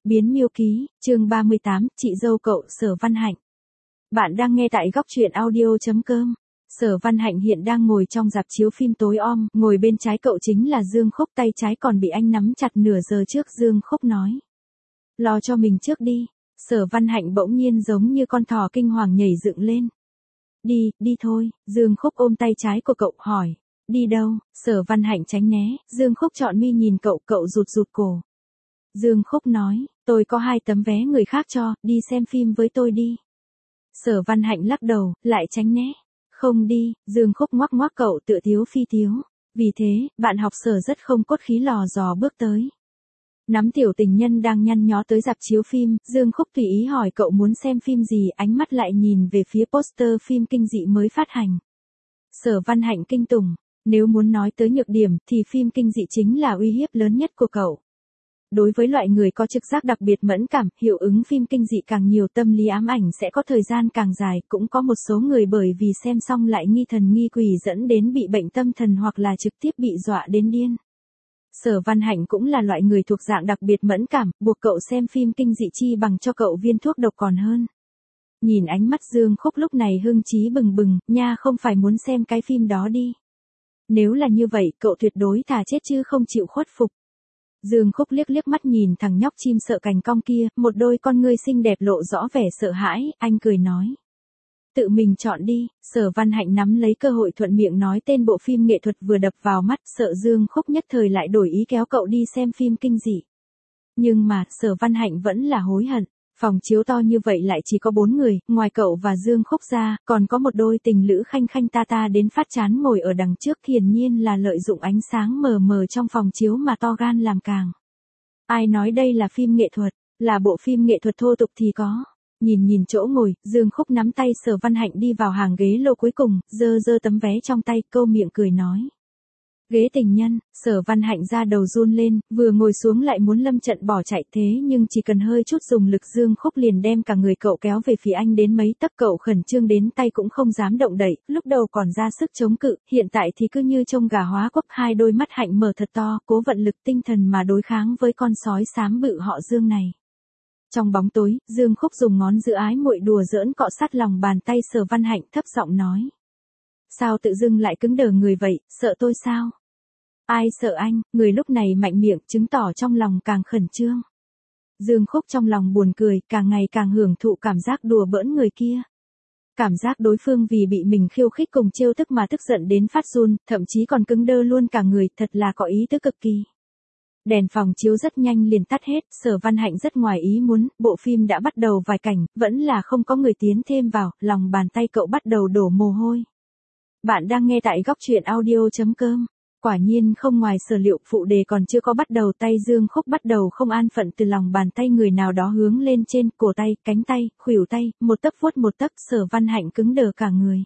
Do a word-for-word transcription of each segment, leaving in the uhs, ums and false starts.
Biến miêu ký, chương ba mươi tám, chị dâu cậu, Sở Văn Hạnh. Bạn đang nghe tại góc truyện audio.com. Sở Văn Hạnh hiện đang ngồi trong rạp chiếu phim tối om, ngồi bên trái cậu chính là Dương Khúc, tay trái còn bị anh nắm chặt nửa giờ trước. Dương Khúc nói. Lo cho mình trước đi. Sở Văn Hạnh bỗng nhiên giống như con thỏ kinh hoàng nhảy dựng lên. Đi, đi thôi. Dương Khúc ôm tay trái của cậu hỏi. Đi đâu? Sở Văn Hạnh tránh né, Dương Khúc trọn mi nhìn cậu, cậu rụt rụt cổ. Dương Khúc nói, tôi có hai tấm vé người khác cho, đi xem phim với tôi đi. Sở Văn Hạnh lắc đầu, lại tránh né. Không đi, Dương Khúc ngoắc ngoắc cậu tựa thiếu phi thiếu. Vì thế, bạn học Sở rất không cốt khí lò dò bước tới. Nắm tiểu tình nhân đang nhăn nhó tới rạp chiếu phim, Dương Khúc tùy ý hỏi cậu muốn xem phim gì, ánh mắt lại nhìn về phía poster phim kinh dị mới phát hành. Sở Văn Hạnh kinh tủng, nếu muốn nói tới nhược điểm thì phim kinh dị chính là uy hiếp lớn nhất của cậu. Đối với loại người có trực giác đặc biệt mẫn cảm, hiệu ứng phim kinh dị càng nhiều tâm lý ám ảnh sẽ có thời gian càng dài, cũng có một số người bởi vì xem xong lại nghi thần nghi quỷ dẫn đến bị bệnh tâm thần hoặc là trực tiếp bị dọa đến điên. Sở Văn Hạnh cũng là loại người thuộc dạng đặc biệt mẫn cảm, buộc cậu xem phim kinh dị chi bằng cho cậu viên thuốc độc còn hơn. Nhìn ánh mắt Dương Khúc lúc này hưng chí bừng bừng, nha không phải muốn xem cái phim đó đi. Nếu là như vậy, cậu tuyệt đối thà chết chứ không chịu khuất phục. Dương Khúc liếc liếc mắt nhìn thằng nhóc chim sợ cành cong kia, một đôi con ngươi xinh đẹp lộ rõ vẻ sợ hãi, anh cười nói. Tự mình chọn đi. Sở Văn Hạnh nắm lấy cơ hội thuận miệng nói tên bộ phim nghệ thuật vừa đập vào mắt, sợ Dương Khúc nhất thời lại đổi ý kéo cậu đi xem phim kinh dị. Nhưng mà, Sở Văn Hạnh vẫn là hối hận. Phòng chiếu to như vậy lại chỉ có bốn người, ngoài cậu và Dương Khúc ra, còn có một đôi tình lữ khanh khanh ta ta đến phát chán ngồi ở đằng trước, hiển nhiên là lợi dụng ánh sáng mờ mờ trong phòng chiếu mà to gan làm càng. Ai nói đây là phim nghệ thuật, là bộ phim nghệ thuật thô tục thì có. Nhìn nhìn chỗ ngồi, Dương Khúc nắm tay Sở Văn Hạnh đi vào hàng ghế lô cuối cùng, giơ giơ tấm vé trong tay, câu miệng cười nói. Ghế tình nhân. Sở Văn Hạnh ra đầu run lên, vừa ngồi xuống lại muốn lâm trận bỏ chạy, thế nhưng chỉ cần hơi chút dùng lực Dương Khúc liền đem cả người cậu kéo về phía anh đến mấy tấc, cậu khẩn trương đến tay cũng không dám động đậy, lúc đầu còn ra sức chống cự, hiện tại thì cứ như trông gà hóa quốc, hai đôi mắt Hạnh mở thật to, cố vận lực tinh thần mà đối kháng với con sói xám bự họ Dương này. Trong bóng tối, Dương Khúc dùng ngón giữa ái muội đùa giỡn cọ sát lòng bàn tay Sở Văn Hạnh, thấp giọng nói. Sao tự dưng lại cứng đờ người vậy, sợ tôi sao? Ai sợ anh? Người lúc này mạnh miệng, chứng tỏ trong lòng càng khẩn trương. Dương Khúc trong lòng buồn cười, càng ngày càng hưởng thụ cảm giác đùa bỡn người kia. Cảm giác đối phương vì bị mình khiêu khích cùng trêu tức mà tức giận đến phát run, thậm chí còn cứng đơ luôn cả người, thật là có ý tứ cực kỳ. Đèn phòng chiếu rất nhanh liền tắt hết, Sở Văn Hạnh rất ngoài ý muốn, bộ phim đã bắt đầu vài cảnh, vẫn là không có người tiến thêm vào, lòng bàn tay cậu bắt đầu đổ mồ hôi. Bạn đang nghe tại góc truyện audio.com. Quả nhiên không ngoài sở liệu, phụ đề còn chưa có bắt đầu, tay Dương Khúc bắt đầu không an phận từ lòng bàn tay người nào đó hướng lên trên, cổ tay, cánh tay, khuỷu tay, một tấc vuốt một tấc, Sở Văn Hạnh cứng đờ cả người.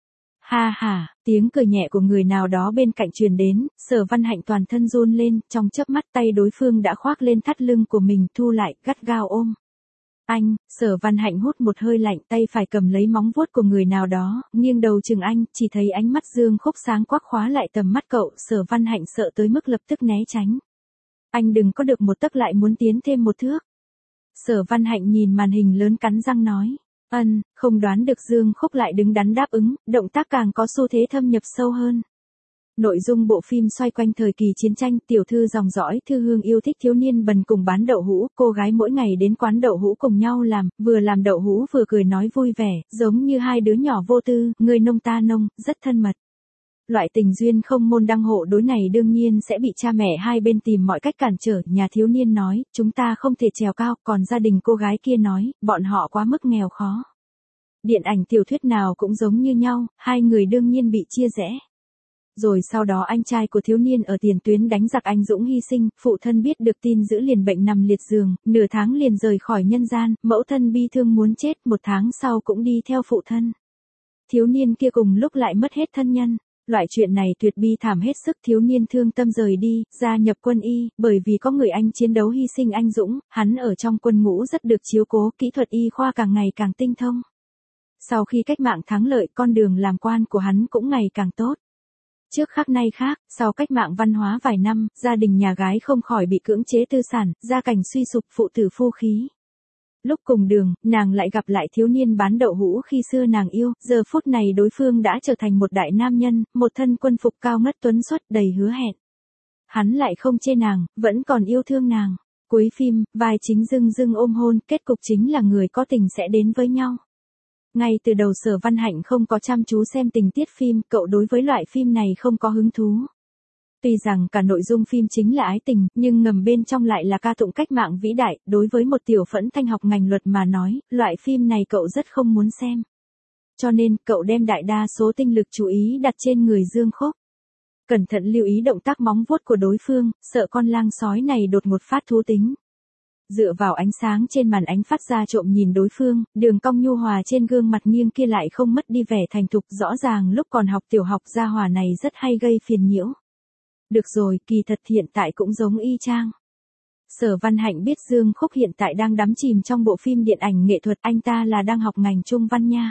Ha ha, tiếng cười nhẹ của người nào đó bên cạnh truyền đến, Sở Văn Hạnh toàn thân run lên, trong chớp mắt tay đối phương đã khoác lên thắt lưng của mình, thu lại, gắt gao ôm. Anh. Sở Văn Hạnh hút một hơi lạnh, tay phải cầm lấy móng vuốt của người nào đó, nghiêng đầu chừng anh, chỉ thấy ánh mắt Dương Khúc sáng quắc khóa lại tầm mắt cậu, Sở Văn Hạnh sợ tới mức lập tức né tránh. Anh đừng có được một tấc lại muốn tiến thêm một thước. Sở Văn Hạnh nhìn màn hình lớn cắn răng nói. Ân, không đoán được Dương Khúc lại đứng đắn đáp ứng, động tác càng có xu thế thâm nhập sâu hơn. Nội dung bộ phim xoay quanh thời kỳ chiến tranh, tiểu thư dòng dõi Thư Hương yêu thích thiếu niên bần cùng bán đậu hũ, cô gái mỗi ngày đến quán đậu hũ cùng nhau làm, vừa làm đậu hũ vừa cười nói vui vẻ, giống như hai đứa nhỏ vô tư, người nông ta nông, rất thân mật. Loại tình duyên không môn đăng hộ đối này đương nhiên sẽ bị cha mẹ hai bên tìm mọi cách cản trở, nhà thiếu niên nói, chúng ta không thể trèo cao, còn gia đình cô gái kia nói, bọn họ quá mức nghèo khó. Điện ảnh tiểu thuyết nào cũng giống như nhau, hai người đương nhiên bị chia rẽ. Rồi sau đó anh trai của thiếu niên ở tiền tuyến đánh giặc anh dũng hy sinh, phụ thân biết được tin giữ liền bệnh nằm liệt giường, nửa tháng liền rời khỏi nhân gian, mẫu thân bi thương muốn chết, một tháng sau cũng đi theo phụ thân. Thiếu niên kia cùng lúc lại mất hết thân nhân. Loại chuyện này tuyệt bi thảm hết sức, thiếu niên thương tâm rời đi, gia nhập quân y, bởi vì có người anh chiến đấu hy sinh anh dũng, hắn ở trong quân ngũ rất được chiếu cố, kỹ thuật y khoa càng ngày càng tinh thông. Sau khi cách mạng thắng lợi, con đường làm quan của hắn cũng ngày càng tốt. Trước khác nay khác, sau cách mạng văn hóa vài năm, gia đình nhà gái không khỏi bị cưỡng chế tư sản, gia cảnh suy sụp, phụ tử phu khí. Lúc cùng đường, nàng lại gặp lại thiếu niên bán đậu hũ khi xưa nàng yêu, giờ phút này đối phương đã trở thành một đại nam nhân, một thân quân phục cao ngất tuấn xuất đầy hứa hẹn. Hắn lại không chê nàng, vẫn còn yêu thương nàng. Cuối phim, vai chính dưng dưng ôm hôn, kết cục chính là người có tình sẽ đến với nhau. Ngay từ đầu Sở Văn Hạnh không có chăm chú xem tình tiết phim, cậu đối với loại phim này không có hứng thú. Tuy rằng cả nội dung phim chính là ái tình, nhưng ngầm bên trong lại là ca tụng cách mạng vĩ đại, đối với một tiểu phẫn thanh học ngành luật mà nói, loại phim này cậu rất không muốn xem. Cho nên, cậu đem đại đa số tinh lực chú ý đặt trên người Dương Khúc. Cẩn thận lưu ý động tác móng vuốt của đối phương, sợ con lang sói này đột ngột phát thú tính. Dựa vào ánh sáng trên màn ánh phát ra trộm nhìn đối phương, đường cong nhu hòa trên gương mặt nghiêng kia lại không mất đi vẻ thành thục, rõ ràng lúc còn học tiểu học gia hòa này rất hay gây phiền nhiễu. Được rồi, kỳ thật hiện tại cũng giống y chang. Sở Văn Hạnh biết Dương Khúc hiện tại đang đắm chìm trong bộ phim điện ảnh nghệ thuật, anh ta là đang học ngành Trung văn nha.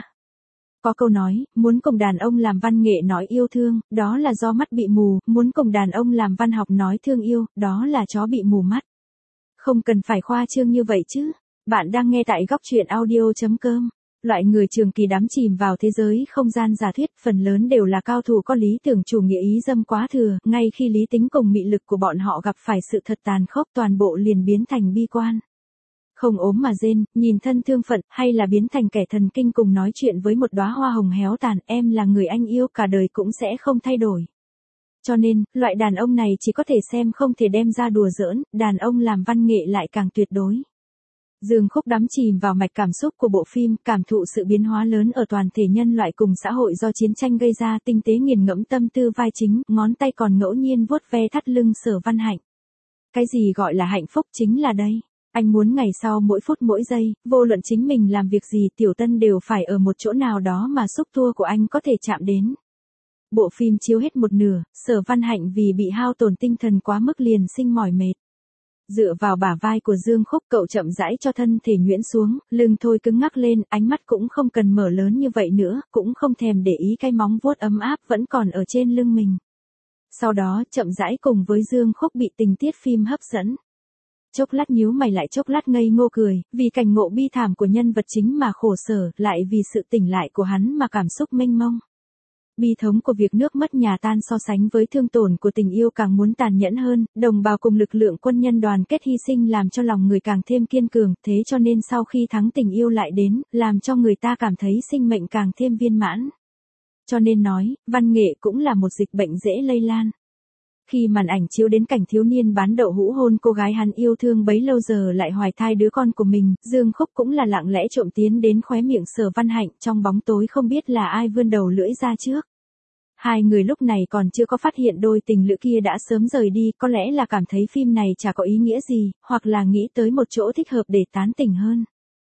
Có câu nói, muốn cùng đàn ông làm văn nghệ nói yêu thương, đó là do mắt bị mù, muốn cùng đàn ông làm văn học nói thương yêu, đó là chó bị mù mắt. Không cần phải khoa trương như vậy chứ. Bạn đang nghe tại góc truyện audio chấm com. Loại người trường kỳ đắm chìm vào thế giới không gian giả thuyết, phần lớn đều là cao thủ có lý tưởng chủ nghĩa ý dâm quá thừa, ngay khi lý tính cùng mị lực của bọn họ gặp phải sự thật tàn khốc, toàn bộ liền biến thành bi quan. Không ốm mà rên, nhìn thân thương phận, hay là biến thành kẻ thần kinh cùng nói chuyện với một đóa hoa hồng héo tàn, em là người anh yêu cả đời cũng sẽ không thay đổi. Cho nên, loại đàn ông này chỉ có thể xem không thể đem ra đùa giỡn, đàn ông làm văn nghệ lại càng tuyệt đối. Dương Khúc đắm chìm vào mạch cảm xúc của bộ phim, cảm thụ sự biến hóa lớn ở toàn thể nhân loại cùng xã hội do chiến tranh gây ra, tinh tế nghiền ngẫm tâm tư vai chính, ngón tay còn ngẫu nhiên vuốt ve thắt lưng Sở Văn Hạnh. Cái gì gọi là hạnh phúc chính là đây. Anh muốn ngày sau mỗi phút mỗi giây, vô luận chính mình làm việc gì, Tiểu Tân đều phải ở một chỗ nào đó mà xúc tua của anh có thể chạm đến. Bộ phim chiếu hết một nửa, Sở Văn Hạnh vì bị hao tổn tinh thần quá mức liền sinh mỏi mệt. Dựa vào bả vai của Dương Khúc, cậu chậm rãi cho thân thể nhuyễn xuống, lưng thôi cứng ngắc lên, ánh mắt cũng không cần mở lớn như vậy nữa, cũng không thèm để ý cái móng vuốt ấm áp vẫn còn ở trên lưng mình. Sau đó, chậm rãi cùng với Dương Khúc bị tình tiết phim hấp dẫn. Chốc lát nhíu mày lại chốc lát ngây ngô cười, vì cảnh ngộ bi thảm của nhân vật chính mà khổ sở, lại vì sự tỉnh lại của hắn mà cảm xúc mênh mông. Bi thống của việc nước mất nhà tan so sánh với thương tổn của tình yêu càng muốn tàn nhẫn hơn, đồng bào cùng lực lượng quân nhân đoàn kết hy sinh làm cho lòng người càng thêm kiên cường, thế cho nên sau khi thắng tình yêu lại đến, làm cho người ta cảm thấy sinh mệnh càng thêm viên mãn. Cho nên nói, văn nghệ cũng là một dịch bệnh dễ lây lan. Khi màn ảnh chiếu đến cảnh thiếu niên bán đậu hũ hôn cô gái hắn yêu thương bấy lâu giờ lại hoài thai đứa con của mình, Dương Khúc cũng là lặng lẽ trộm tiến đến khóe miệng Sở Văn Hạnh, trong bóng tối không biết là ai vươn đầu lưỡi ra trước. Hai người lúc này còn chưa có phát hiện đôi tình lữ kia đã sớm rời đi, có lẽ là cảm thấy phim này chả có ý nghĩa gì, hoặc là nghĩ tới một chỗ thích hợp để tán tỉnh hơn.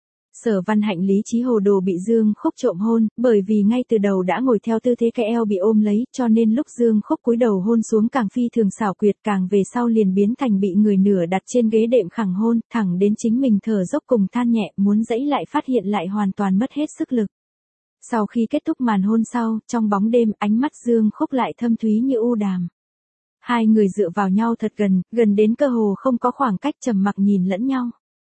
Sở Văn Hạnh lý trí hồ đồ bị Dương Khúc trộm hôn, bởi vì ngay từ đầu đã ngồi theo tư thế cái eo bị ôm lấy, cho nên lúc Dương Khúc cúi đầu hôn xuống càng phi thường xảo quyệt, càng về sau liền biến thành bị người nửa đặt trên ghế đệm khẳng hôn, thẳng đến chính mình thở dốc cùng than nhẹ, muốn dẫy lại phát hiện lại hoàn toàn mất hết sức lực. Sau khi kết thúc màn hôn sau, trong bóng đêm, ánh mắt Dương Khúc lại thâm thúy như u đàm. Hai người dựa vào nhau thật gần, gần đến cơ hồ không có khoảng cách, trầm mặc nhìn lẫn nhau.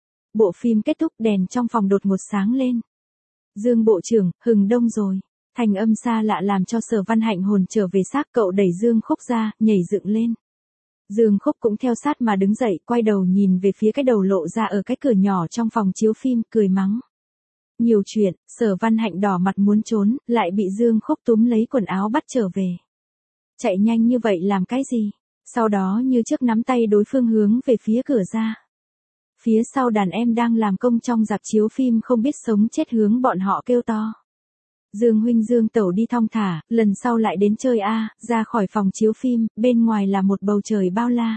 Bộ phim kết thúc, đèn trong phòng đột ngột sáng lên. Dương bộ trưởng, hừng đông rồi. Thành âm xa lạ làm cho Sở Văn Hạnh hồn trở về xác, cậu đẩy Dương Khúc ra, nhảy dựng lên. Dương Khúc cũng theo sát mà đứng dậy, quay đầu nhìn về phía cái đầu lộ ra ở cái cửa nhỏ trong phòng chiếu phim, cười mắng. Nhiều chuyện, Sở Văn Hạnh đỏ mặt muốn trốn, lại bị Dương Khúc túm lấy quần áo bắt trở về. Chạy nhanh như vậy làm cái gì? Sau đó như trước nắm tay đối phương hướng về phía cửa ra. Phía sau đàn em đang làm công trong rạp chiếu phim không biết sống chết hướng bọn họ kêu to. Dương huynh Dương tẩu đi thong thả, lần sau lại đến chơi a. Ra khỏi phòng chiếu phim, bên ngoài là một bầu trời bao la.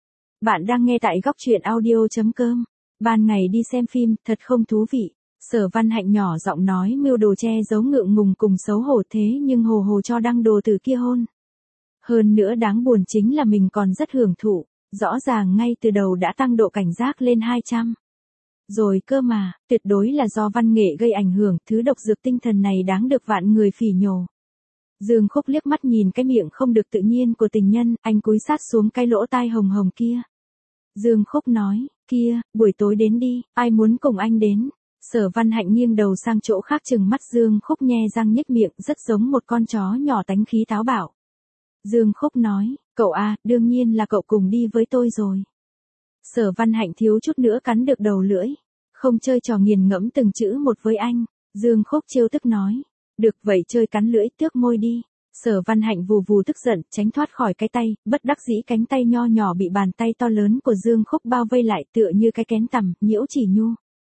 Bạn đang nghe tại góc truyện audio chấm com. Ban ngày đi xem phim, thật không thú vị. Sở Văn Hạnh nhỏ giọng nói mưu đồ che giấu ngượng ngùng cùng xấu hổ, thế nhưng hồ hồ cho đăng đồ từ kia hôn. Hơn nữa đáng buồn chính là mình còn rất hưởng thụ. Rõ ràng ngay từ đầu đã tăng độ cảnh giác lên hai trăm. Rồi cơ mà, tuyệt đối là do văn nghệ gây ảnh hưởng, thứ độc dược tinh thần này đáng được vạn người phỉ nhổ. Dương Khúc liếc mắt nhìn cái miệng không được tự nhiên của tình nhân, anh cúi sát xuống cái lỗ tai hồng hồng kia. Dương Khúc nói, kia, buổi tối đến đi, ai muốn cùng anh đến? Sở Văn Hạnh nghiêng đầu sang chỗ khác chừng mắt Dương Khúc nhe răng nhếch miệng rất giống một con chó nhỏ tánh khí táo bạo. Dương Khúc nói, cậu à, đương nhiên là cậu cùng đi với tôi rồi. Sở Văn Hạnh thiếu chút nữa cắn được đầu lưỡi. Không chơi trò nghiền ngẫm từng chữ một với anh. Dương Khúc trêu tức nói. Được vậy chơi cắn lưỡi tước môi đi. Sở Văn Hạnh vù vù tức giận, tránh thoát khỏi cái tay, bất đắc dĩ cánh tay nho nhỏ bị bàn tay to lớn của Dương Khúc bao vây lại tựa như cái kén tằm, nhiễu chỉ nhu.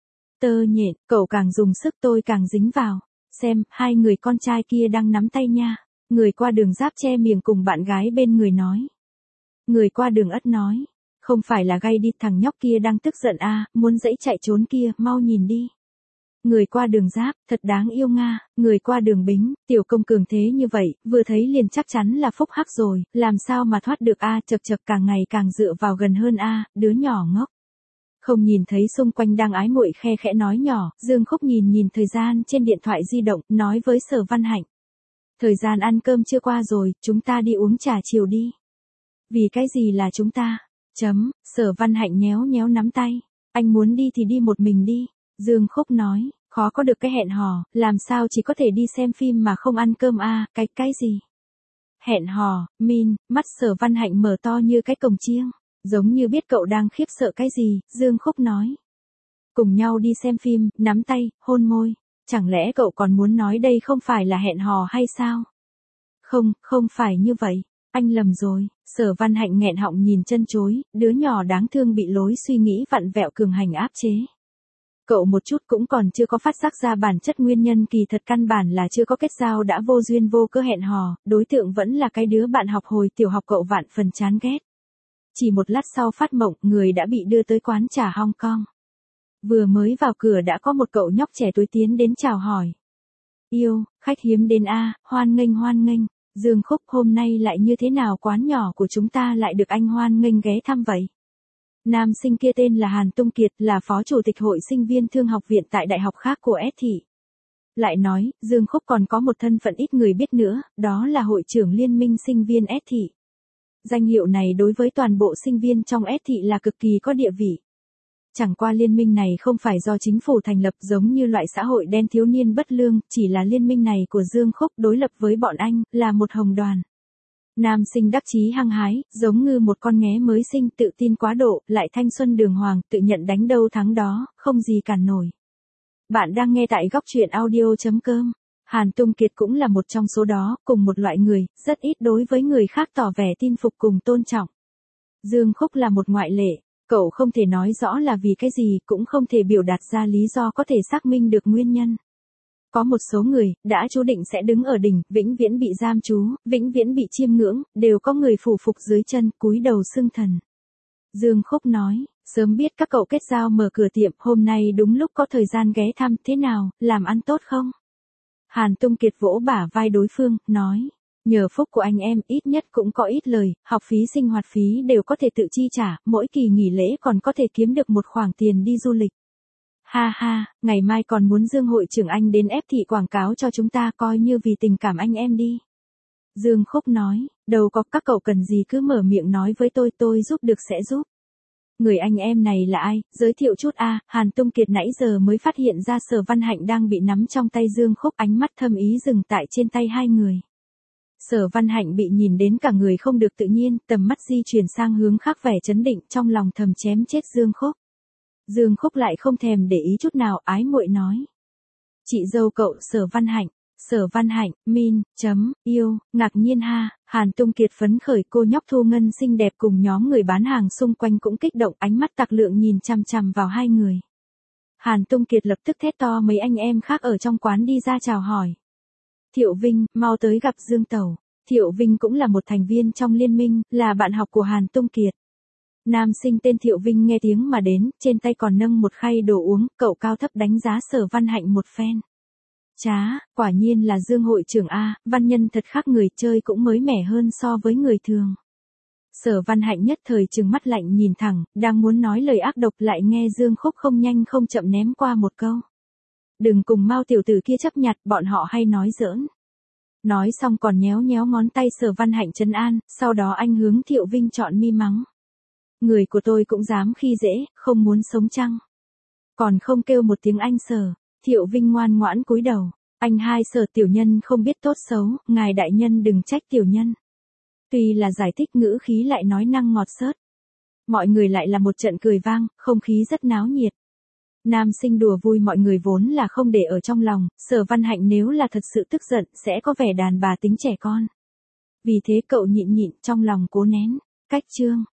Tơ nhện, cậu càng dùng sức tôi càng dính vào. Xem, hai người con trai kia đang nắm tay nha. Người qua đường giáp che miệng cùng bạn gái bên người nói. Người qua đường ất nói. Không phải là gay đi, thằng nhóc kia đang tức giận à, muốn dãy chạy trốn kia, mau nhìn đi. Người qua đường giáp, thật đáng yêu nga, người qua đường Bính, tiểu công cường thế như vậy, vừa thấy liền chắc chắn là phúc hắc rồi, làm sao mà thoát được a à, chật chật càng ngày càng dựa vào gần hơn a à, đứa nhỏ ngốc. Không nhìn thấy xung quanh đang ái muội khe khẽ nói nhỏ, Dương Khúc nhìn nhìn thời gian trên điện thoại di động, nói với Sở Văn Hạnh. Thời gian ăn cơm chưa qua rồi, chúng ta đi uống trà chiều đi. Vì cái gì là chúng ta? Chấm, Sở Văn Hạnh nhéo nhéo nắm tay. Anh muốn đi thì đi một mình đi. Dương Khúc nói, khó có được cái hẹn hò, làm sao chỉ có thể đi xem phim mà không ăn cơm a à, cái cái gì? Hẹn hò, min, mắt Sở Văn Hạnh mở to như cái cồng chiêng, giống như biết cậu đang khiếp sợ cái gì, Dương Khúc nói. Cùng nhau đi xem phim, nắm tay, hôn môi, chẳng lẽ cậu còn muốn nói đây không phải là hẹn hò hay sao? Không, không phải như vậy, anh lầm rồi. Sở Văn Hạnh nghẹn họng nhìn chân chối, đứa nhỏ đáng thương bị lối suy nghĩ vặn vẹo cường hành áp chế. Cậu một chút cũng còn chưa có phát giác ra bản chất nguyên nhân kỳ thật căn bản là chưa có kết giao đã vô duyên vô cớ hẹn hò, đối tượng vẫn là cái đứa bạn học hồi tiểu học cậu vạn phần chán ghét. Chỉ một lát sau phát mộng, người đã bị đưa tới quán trà Hong Kong. Vừa mới vào cửa đã có một cậu nhóc trẻ tuổi tiến đến chào hỏi. Yêu, khách hiếm đến a, hoan nghênh hoan nghênh. Dương Khúc, hôm nay lại như thế nào quán nhỏ của chúng ta lại được anh hoan nghênh ghé thăm vậy? Nam sinh kia tên là Hàn Tung Kiệt, là phó chủ tịch hội sinh viên thương học viện tại đại học khác của S thị. Lại nói, Dương Khúc còn có một thân phận ít người biết nữa, đó là hội trưởng liên minh sinh viên S thị. Danh hiệu này đối với toàn bộ sinh viên trong S thị là cực kỳ có địa vị. Chẳng qua liên minh này không phải do chính phủ thành lập giống như loại xã hội đen thiếu niên bất lương, chỉ là liên minh này của Dương Khúc đối lập với bọn anh, là một hồng đoàn. Nam sinh đắc chí hăng hái, giống như một con nghé mới sinh tự tin quá độ, lại thanh xuân đường hoàng, tự nhận đánh đâu thắng đó, không gì cản nổi. Bạn đang nghe tại góc truyện audio chấm com. Hàn Tung Kiệt cũng là một trong số đó, cùng một loại người, rất ít đối với người khác tỏ vẻ tin phục cùng tôn trọng. Dương Khúc là một ngoại lệ. Cậu không thể nói rõ là vì cái gì, cũng không thể biểu đạt ra lý do có thể xác minh được nguyên nhân. Có một số người, đã chú định sẽ đứng ở đỉnh, vĩnh viễn bị giam trú, vĩnh viễn bị chiêm ngưỡng, đều có người phủ phục dưới chân, cúi đầu xưng thần. Dương Khúc nói, sớm biết các cậu kết giao mở cửa tiệm, hôm nay đúng lúc có thời gian ghé thăm, thế nào, làm ăn tốt không? Hàn Tung Kiệt vỗ bả vai đối phương, nói. Nhờ phúc của anh em, ít nhất cũng có ít lời, học phí sinh hoạt phí đều có thể tự chi trả, mỗi kỳ nghỉ lễ còn có thể kiếm được một khoản tiền đi du lịch. Ha ha, ngày mai còn muốn Dương hội trưởng anh đến ép thị quảng cáo cho chúng ta, coi như vì tình cảm anh em đi. Dương Khúc nói, đâu có, các cậu cần gì cứ mở miệng nói với tôi, tôi giúp được sẽ giúp. Người anh em này là ai, giới thiệu chút a. Hàn Tung Kiệt nãy giờ mới phát hiện ra Sở Văn Hạnh đang bị nắm trong tay Dương Khúc, ánh mắt thâm ý dừng tại trên tay hai người. Sở Văn Hạnh bị nhìn đến cả người không được tự nhiên, tầm mắt di chuyển sang hướng khác vẻ chấn định, trong lòng thầm chém chết Dương Khúc. Dương Khúc lại không thèm để ý chút nào, ái muội nói. Chị dâu cậu, Sở Văn Hạnh. Sở Văn Hạnh, min, chấm, yêu, ngạc nhiên ha. Hàn Tung Kiệt phấn khởi, cô nhóc Thu Ngân xinh đẹp cùng nhóm người bán hàng xung quanh cũng kích động, ánh mắt tặc lượng nhìn chằm chằm vào hai người. Hàn Tung Kiệt lập tức thét to mấy anh em khác ở trong quán đi ra chào hỏi. Thiệu Vinh, mau tới gặp Dương Tẩu. Thiệu Vinh cũng là một thành viên trong liên minh, là bạn học của Hàn Tung Kiệt. Nam sinh tên Thiệu Vinh nghe tiếng mà đến, trên tay còn nâng một khay đồ uống, cậu cao thấp đánh giá Sở Văn Hạnh một phen. Chá, quả nhiên là Dương hội trưởng a, văn nhân thật khác người, chơi cũng mới mẻ hơn so với người thường. Sở Văn Hạnh nhất thời trừng mắt lạnh nhìn thẳng, đang muốn nói lời ác độc lại nghe Dương Khúc không nhanh không chậm ném qua một câu. Đừng cùng Mao tiểu tử kia chấp nhặt, bọn họ hay nói giỡn. Nói xong còn nhéo nhéo ngón tay Sở Văn Hạnh trấn an, sau đó anh hướng Thiệu Vinh chọn mi mắng. Người của tôi cũng dám khi dễ, không muốn sống chăng? Còn không kêu một tiếng anh Sở. Thiệu Vinh ngoan ngoãn cúi đầu. Anh hai Sở tiểu nhân không biết tốt xấu, ngài đại nhân đừng trách tiểu nhân. Tuy là giải thích ngữ khí lại nói năng ngọt xớt. Mọi người lại là một trận cười vang, không khí rất náo nhiệt. Nam sinh đùa vui mọi người vốn là không để ở trong lòng, Sở Văn Hạnh nếu là thật sự tức giận sẽ có vẻ đàn bà tính trẻ con. Vì thế cậu nhịn nhịn trong lòng cố nén. Cách chương